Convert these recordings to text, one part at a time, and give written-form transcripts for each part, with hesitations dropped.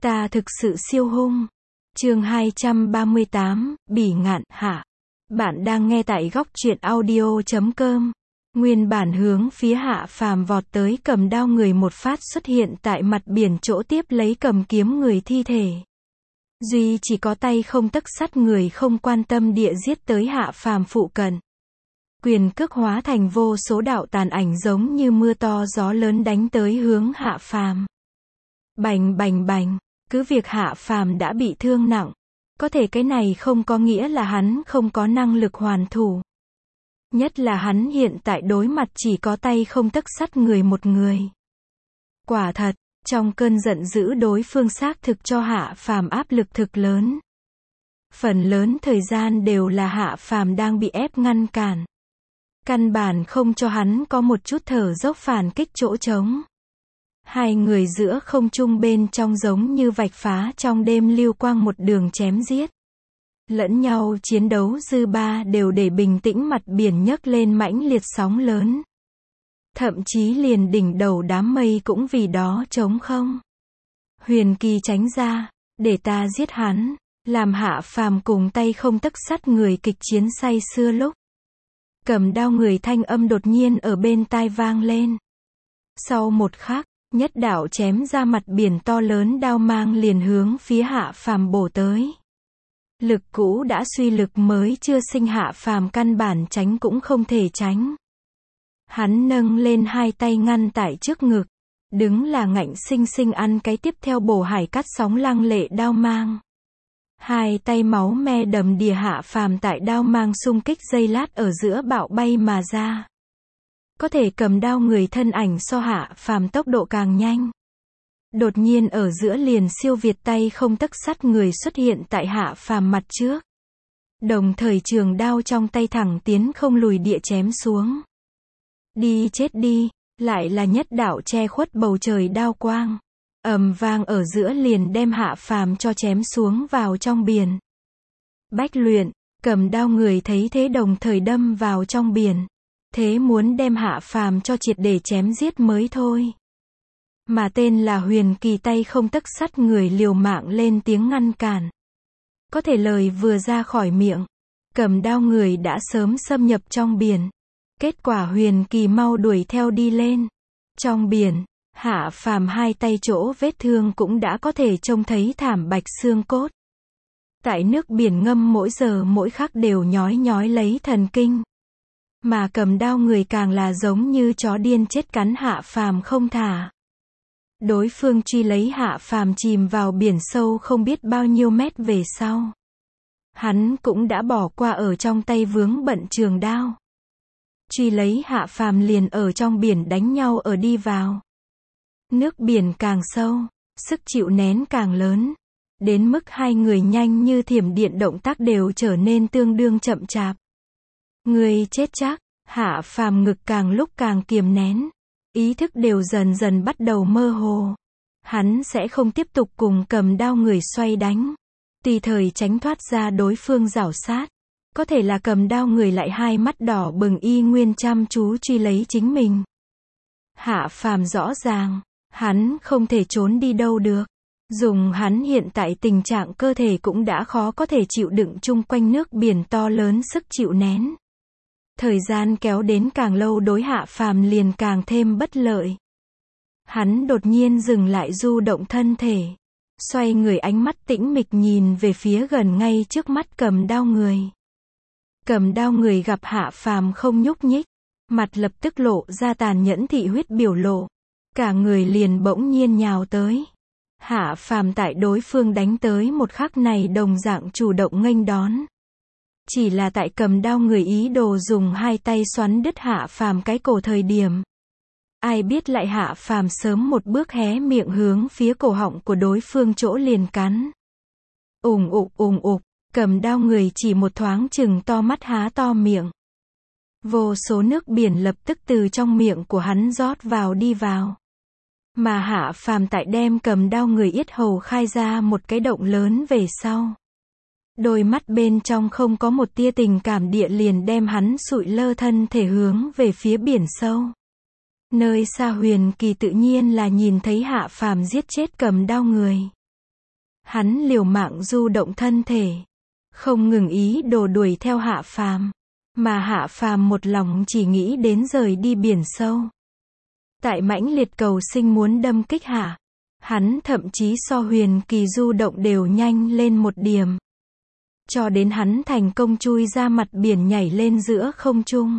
Ta thực sự siêu hung. Chương 238, Bỉ ngạn, hạ. Bạn đang nghe tại góc truyện audio.com. Nguyên bản hướng phía Hạ Phàm vọt tới, cầm đao người một phát xuất hiện tại mặt biển chỗ tiếp lấy cầm kiếm người thi thể. Duy chỉ có tay không tấc sắt người không quan tâm địa giết tới Hạ Phàm phụ cận. Quyền cước hóa thành vô số đạo tàn ảnh giống như mưa to gió lớn đánh tới hướng Hạ Phàm. Bành bành bành, cứ việc Hạ Phàm đã bị thương nặng, có thể cái này không có nghĩa là hắn không có năng lực hoàn thủ. Nhất là hắn hiện tại đối mặt chỉ có tay không tấc sắt người một người. Quả thật, trong cơn giận dữ đối phương xác thực cho Hạ Phàm áp lực thực lớn. Phần lớn thời gian đều là Hạ Phàm đang bị ép ngăn cản. Căn bản không cho hắn có một chút thở dốc phản kích chỗ trống. Hai người giữa không trung bên trong giống như vạch phá trong đêm lưu quang một đường chém giết. Lẫn nhau chiến đấu dư ba đều để bình tĩnh mặt biển nhấc lên mãnh liệt sóng lớn. Thậm chí liền đỉnh đầu đám mây cũng vì đó trống không. Huyền Kỳ tránh ra, để ta giết hắn, làm Hạ Phàm cùng tay không tấc sắt người kịch chiến say sưa lúc. Cầm đao người thanh âm đột nhiên ở bên tai vang lên. Sau một khắc, nhất đạo chém ra mặt biển to lớn đao mang liền hướng phía Hạ Phàm bổ tới. Lực cũ đã suy lực mới chưa sinh, Hạ Phàm căn bản tránh cũng không thể tránh. Hắn nâng lên hai tay ngăn tại trước ngực, đứng là ngạnh sinh sinh ăn cái tiếp theo bổ hải cắt sóng lăng lệ đao mang. Hai tay máu me đầm đìa, Hạ Phàm tại đao mang xung kích giây lát ở giữa bạo bay mà ra. Có thể cầm đao người thân ảnh so Hạ Phàm tốc độ càng nhanh. Đột nhiên ở giữa liền siêu việt tay không tấc sắt người xuất hiện tại Hạ Phàm mặt trước. Đồng thời trường đao trong tay thẳng tiến không lùi địa chém xuống. Đi chết đi, lại là nhất đạo che khuất bầu trời đao quang. Ầm vang ở giữa liền đem Hạ Phàm cho chém xuống vào trong biển. Bách Luyện, cầm đao người thấy thế đồng thời đâm vào trong biển. Thế muốn đem Hạ Phàm cho triệt để chém giết mới thôi. Mà tên là Huyền Kỳ tay không tấc sắt người liều mạng lên tiếng ngăn cản. Có thể lời vừa ra khỏi miệng, cầm đao người đã sớm xâm nhập trong biển. Kết quả Huyền Kỳ mau đuổi theo đi lên. Trong biển, Hạ Phàm hai tay chỗ vết thương cũng đã có thể trông thấy thảm bạch xương cốt. Tại nước biển ngâm mỗi giờ mỗi khắc đều nhói nhói lấy thần kinh. Mà cầm đao người càng là giống như chó điên chết cắn Hạ Phàm không thả. Đối phương truy lấy Hạ Phàm chìm vào biển sâu không biết bao nhiêu mét về sau. Hắn cũng đã bỏ qua ở trong tay vướng bận trường đao. Truy lấy Hạ Phàm liền ở trong biển đánh nhau ở đi vào. Nước biển càng sâu, sức chịu nén càng lớn. Đến mức hai người nhanh như thiểm điện động tác đều trở nên tương đương chậm chạp. Người chết chắc, Hạ Phàm ngực càng lúc càng kiềm nén. Ý thức đều dần dần bắt đầu mơ hồ. Hắn sẽ không tiếp tục cùng cầm đao người xoay đánh. Tùy thời tránh thoát ra đối phương giảo sát. Có thể là cầm đao người lại hai mắt đỏ bừng y nguyên chăm chú truy lấy chính mình. Hạ Phàm rõ ràng, hắn không thể trốn đi đâu được. Dùng hắn hiện tại tình trạng cơ thể cũng đã khó có thể chịu đựng chung quanh nước biển to lớn sức chịu nén. Thời gian kéo đến càng lâu đối Hạ Phàm liền càng thêm bất lợi. Hắn đột nhiên dừng lại du động thân thể. Xoay người ánh mắt tĩnh mịch nhìn về phía gần ngay trước mắt cầm đao người. Cầm đao người gặp Hạ Phàm không nhúc nhích. Mặt lập tức lộ ra tàn nhẫn thị huyết biểu lộ. Cả người liền bỗng nhiên nhào tới. Hạ Phàm tại đối phương đánh tới một khắc này đồng dạng chủ động nghênh đón. Chỉ là tại cầm đao người ý đồ dùng hai tay xoắn đứt Hạ Phàm cái cổ thời điểm. Ai biết lại Hạ Phàm sớm một bước hé miệng hướng phía cổ họng của đối phương chỗ liền cắn. Ùng ục, cầm đao người chỉ một thoáng chừng to mắt há to miệng. Vô số nước biển lập tức từ trong miệng của hắn rót vào đi vào. Mà Hạ Phàm tại đem cầm đao người yết hầu khai ra một cái động lớn về sau. Đôi mắt bên trong không có một tia tình cảm địa liền đem hắn sụi lơ thân thể hướng về phía biển sâu. Nơi xa Huyền Kỳ tự nhiên là nhìn thấy Hạ Phàm giết chết cầm đao người. Hắn liều mạng du động thân thể, không ngừng ý đồ đuổi theo Hạ Phàm, mà Hạ Phàm một lòng chỉ nghĩ đến rời đi biển sâu. Tại mãnh liệt cầu sinh muốn đâm kích Hạ, hắn thậm chí so Huyền Kỳ du động đều nhanh lên một điểm. Cho đến hắn thành công chui ra mặt biển nhảy lên giữa không trung.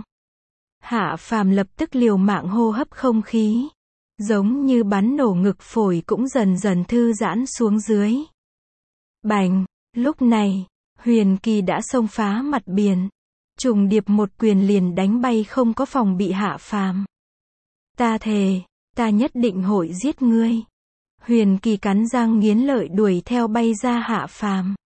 Hạ Phàm lập tức liều mạng hô hấp không khí, giống như bắn nổ ngực phổi cũng dần dần thư giãn xuống dưới. Bành, lúc này, Huyền Kỳ đã xông phá mặt biển, trùng điệp một quyền liền đánh bay không có phòng bị Hạ Phàm. Ta thề, ta nhất định hội giết ngươi. Huyền Kỳ cắn răng nghiến lợi đuổi theo bay ra Hạ Phàm.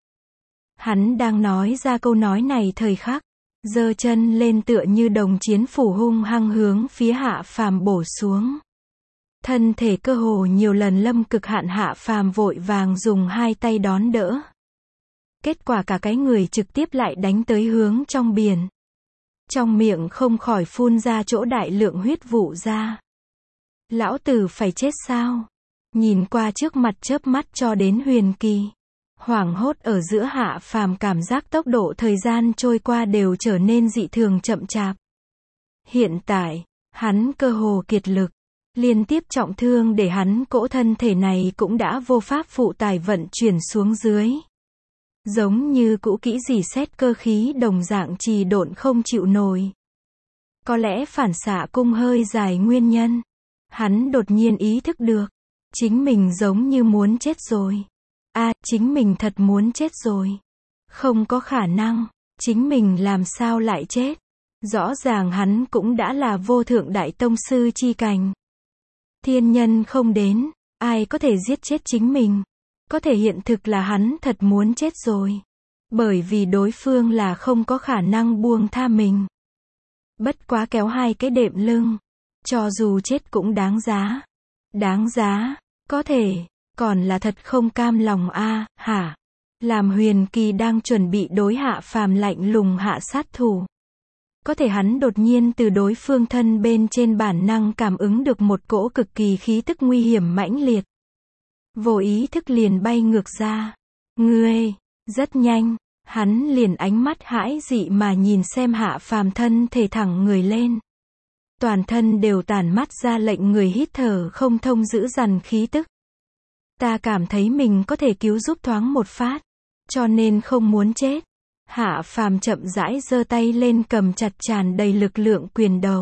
Hắn đang nói ra câu nói này thời khắc, giơ chân lên tựa như đồng chiến phủ hung hăng hướng phía Hạ Phàm bổ xuống. Thân thể cơ hồ nhiều lần lâm cực hạn, Hạ Phàm vội vàng dùng hai tay đón đỡ. Kết quả cả cái người trực tiếp lại đánh tới hướng trong biển. Trong miệng không khỏi phun ra chỗ đại lượng huyết vụ ra. Lão tử phải chết sao? Nhìn qua trước mặt chớp mắt cho đến Huyền Kỳ. Hoảng hốt ở giữa Hạ Phàm cảm giác tốc độ thời gian trôi qua đều trở nên dị thường chậm chạp. Hiện tại, hắn cơ hồ kiệt lực. Liên tiếp trọng thương để hắn cỗ thân thể này cũng đã vô pháp phụ tải vận chuyển xuống dưới. Giống như cũ kỹ rỉ sét cơ khí đồng dạng trì độn không chịu nổi. Có lẽ phản xạ cung hơi dài nguyên nhân. Hắn đột nhiên ý thức được. Chính mình giống như muốn chết rồi. Chính mình thật muốn chết rồi. Không có khả năng. Chính mình làm sao lại chết. Rõ ràng hắn cũng đã là vô thượng đại tông sư chi cảnh. Thiên nhân không đến, ai có thể giết chết chính mình. Có thể hiện thực là hắn thật muốn chết rồi. Bởi vì đối phương là không có khả năng buông tha mình. Bất quá kéo hai cái đệm lưng. Cho dù chết cũng đáng giá. Đáng giá, có thể, còn là thật không cam lòng hả? Làm Huyền Kỳ đang chuẩn bị đối Hạ Phàm lạnh lùng hạ sát thủ. Có thể hắn đột nhiên từ đối phương thân bên trên bản năng cảm ứng được một cỗ cực kỳ khí tức nguy hiểm mãnh liệt. Vô ý thức liền bay ngược ra. Ngươi, rất nhanh, hắn liền ánh mắt hãi dị mà nhìn xem Hạ Phàm thân thể thẳng người lên. Toàn thân đều tản mắt ra lệnh người hít thở không thông dữ dằn khí tức. Ta cảm thấy mình có thể cứu giúp thoáng một phát, cho nên không muốn chết. Hạ Phàm chậm rãi giơ tay lên cầm chặt tràn đầy lực lượng quyền đầu.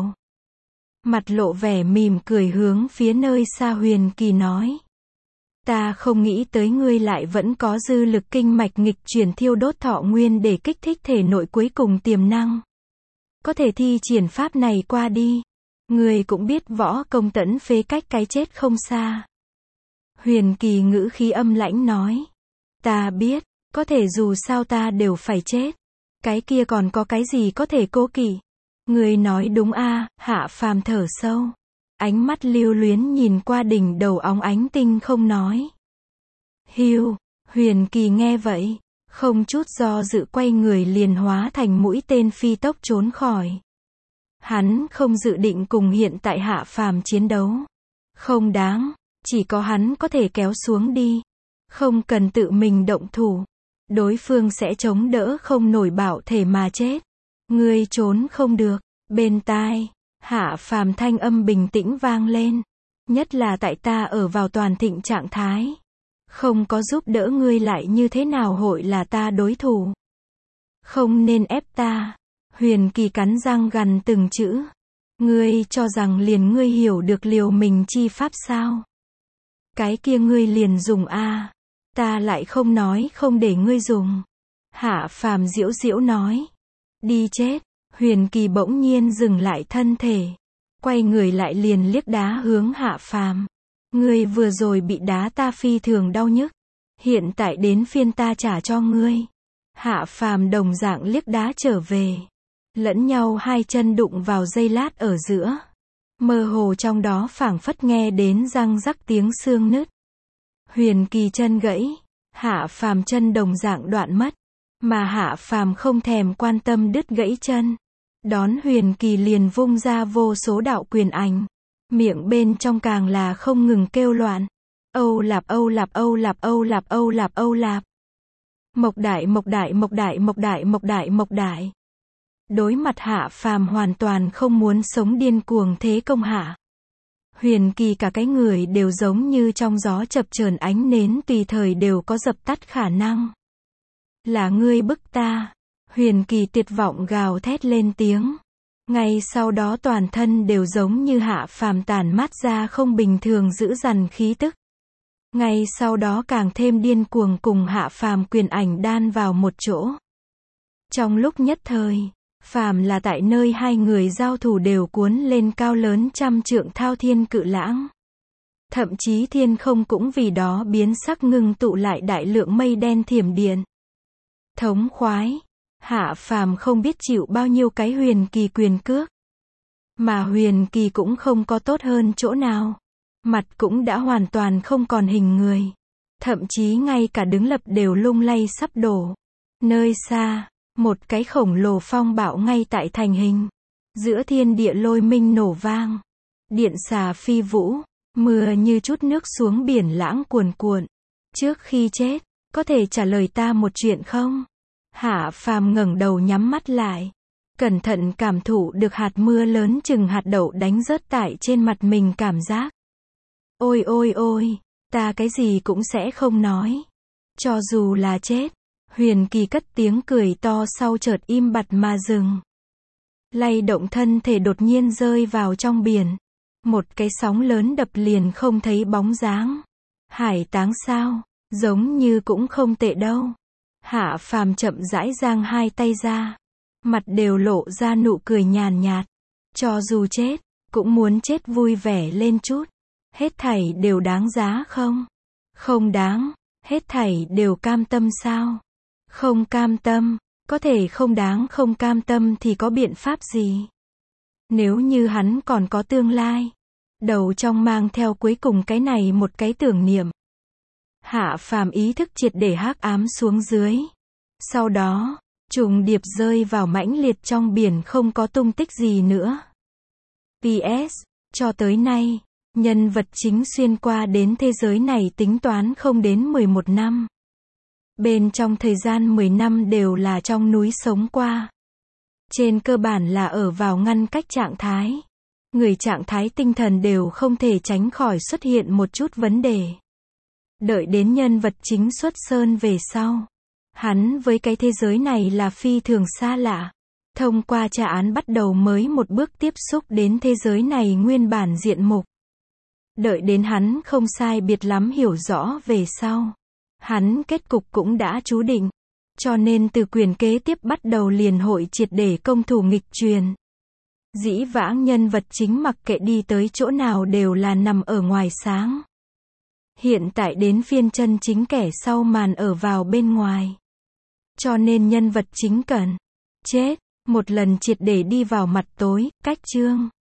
Mặt lộ vẻ mỉm cười hướng phía nơi xa Huyền Kỳ nói. Ta không nghĩ tới ngươi lại vẫn có dư lực kinh mạch nghịch chuyển thiêu đốt thọ nguyên để kích thích thể nội cuối cùng tiềm năng. Có thể thi triển pháp này qua đi. Ngươi cũng biết võ công tẫn phế cách cái chết không xa. Huyền Kỳ ngữ khí âm lãnh nói. Ta biết, có thể dù sao ta đều phải chết. Cái kia còn có cái gì có thể cố kỵ. Ngươi nói đúng Hạ Phàm thở sâu. Ánh mắt lưu luyến nhìn qua đỉnh đầu óng ánh tinh không nói. Hiu, Huyền Kỳ nghe vậy, không chút do dự quay người liền hóa thành mũi tên phi tốc trốn khỏi. Hắn không dự định cùng hiện tại Hạ Phàm chiến đấu. Không đáng, chỉ có hắn có thể kéo xuống đi. Không cần tự mình động thủ. Đối phương sẽ chống đỡ không nổi bạo thể mà chết. Ngươi trốn không được. Bên tai, Hạ Phàm thanh âm bình tĩnh vang lên. Nhất là tại ta ở vào toàn thịnh trạng thái. Không có giúp đỡ ngươi lại như thế nào hội là ta đối thủ. Không nên ép ta. Huyền Kỳ cắn răng gằn từng chữ. Ngươi cho rằng liền ngươi hiểu được liều mình chi pháp sao? Cái kia ngươi liền dùng ta lại không nói không để ngươi dùng. Hạ Phàm giễu giễu nói. Đi chết. Huyền Kỳ bỗng nhiên dừng lại thân thể. Quay người lại liền liếc đá hướng Hạ Phàm. Ngươi vừa rồi bị đá ta phi thường đau nhức. Hiện tại đến phiên ta trả cho ngươi. Hạ Phàm đồng dạng liếc đá trở về. Lẫn nhau hai chân đụng vào giây lát ở giữa. Mơ hồ trong đó phảng phất nghe đến răng rắc tiếng xương nứt. Huyền Kỳ chân gãy. Hạ Phàm chân đồng dạng đoạn mất. Mà Hạ Phàm không thèm quan tâm đứt gãy chân. Đón Huyền Kỳ liền vung ra vô số đạo quyền ảnh. Miệng bên trong càng là không ngừng kêu loạn. Âu Lạp Âu Lạp Âu Lạp Âu Lạp Âu Lạp Âu Lạp. Mộc Đại Mộc Đại Mộc Đại Mộc Đại Mộc Đại Mộc Đại. Đối mặt Hạ Phàm hoàn toàn không muốn sống điên cuồng thế công hạ. Huyền Kỳ cả cái người đều giống như trong gió chập chờn ánh nến tùy thời đều có dập tắt khả năng. Là ngươi bức ta. Huyền Kỳ tuyệt vọng gào thét lên tiếng. Ngay sau đó toàn thân đều giống như Hạ Phàm tản mát ra không bình thường dữ dằn khí tức. Ngay sau đó càng thêm điên cuồng cùng Hạ Phàm quyền ảnh đan vào một chỗ. Trong lúc nhất thời, phàm là tại nơi hai người giao thủ đều cuốn lên cao lớn trăm trượng thao thiên cự lãng. Thậm chí thiên không cũng vì đó biến sắc ngưng tụ lại đại lượng mây đen thiểm điện. Thống khoái. Hạ Phàm không biết chịu bao nhiêu cái Huyền Kỳ quyền cước. Mà Huyền Kỳ cũng không có tốt hơn chỗ nào. Mặt cũng đã hoàn toàn không còn hình người. Thậm chí ngay cả đứng lập đều lung lay sắp đổ. Nơi xa, một cái khổng lồ phong bạo ngay tại thành hình. Giữa thiên địa lôi minh nổ vang. Điện xà phi vũ. Mưa như chút nước xuống biển lãng cuồn cuộn. Trước khi chết, có thể trả lời ta một chuyện không? Hạ Phàm ngẩng đầu nhắm mắt lại. Cẩn thận cảm thụ được hạt mưa lớn chừng hạt đậu đánh rớt tại trên mặt mình cảm giác. Ôi ôi ôi, ta cái gì cũng sẽ không nói. Cho dù là chết. Huyền Kỳ cất tiếng cười to sau chợt im bặt mà dừng. Lay động thân thể đột nhiên rơi vào trong biển. Một cái sóng lớn đập liền không thấy bóng dáng. Hải táng sao? Giống như cũng không tệ đâu. Hạ Phàm chậm rãi giang hai tay ra. Mặt đều lộ ra nụ cười nhàn nhạt. Cho dù chết, cũng muốn chết vui vẻ lên chút. Hết thảy đều đáng giá không? Không đáng. Hết thảy đều cam tâm sao? Không cam tâm. Có thể không đáng không cam tâm thì có biện pháp gì? Nếu như hắn còn có tương lai. Đầu trong mang theo cuối cùng cái này một cái tưởng niệm. Hạ Phàm ý thức triệt để hắc ám xuống dưới. Sau đó, trùng điệp rơi vào mãnh liệt trong biển không có tung tích gì nữa. PS, cho tới nay, nhân vật chính xuyên qua đến thế giới này tính toán không đến 11 năm. Bên trong thời gian 10 năm đều là trong núi sống qua. Trên cơ bản là ở vào ngăn cách trạng thái. Người trạng thái tinh thần đều không thể tránh khỏi xuất hiện một chút vấn đề. Đợi đến nhân vật chính xuất sơn về sau. Hắn với cái thế giới này là phi thường xa lạ. Thông qua tra án bắt đầu mới một bước tiếp xúc đến thế giới này nguyên bản diện mục. Đợi đến hắn không sai biệt lắm hiểu rõ về sau. Hắn kết cục cũng đã chú định. Cho nên từ quyển kế tiếp bắt đầu liền hội triệt để công thủ nghịch truyền. Dĩ vãng nhân vật chính mặc kệ đi tới chỗ nào đều là nằm ở ngoài sáng. Hiện tại đến phiên chân chính kẻ sau màn ở vào bên ngoài. Cho nên nhân vật chính cần chết, một lần triệt để đi vào mặt tối, cách chương.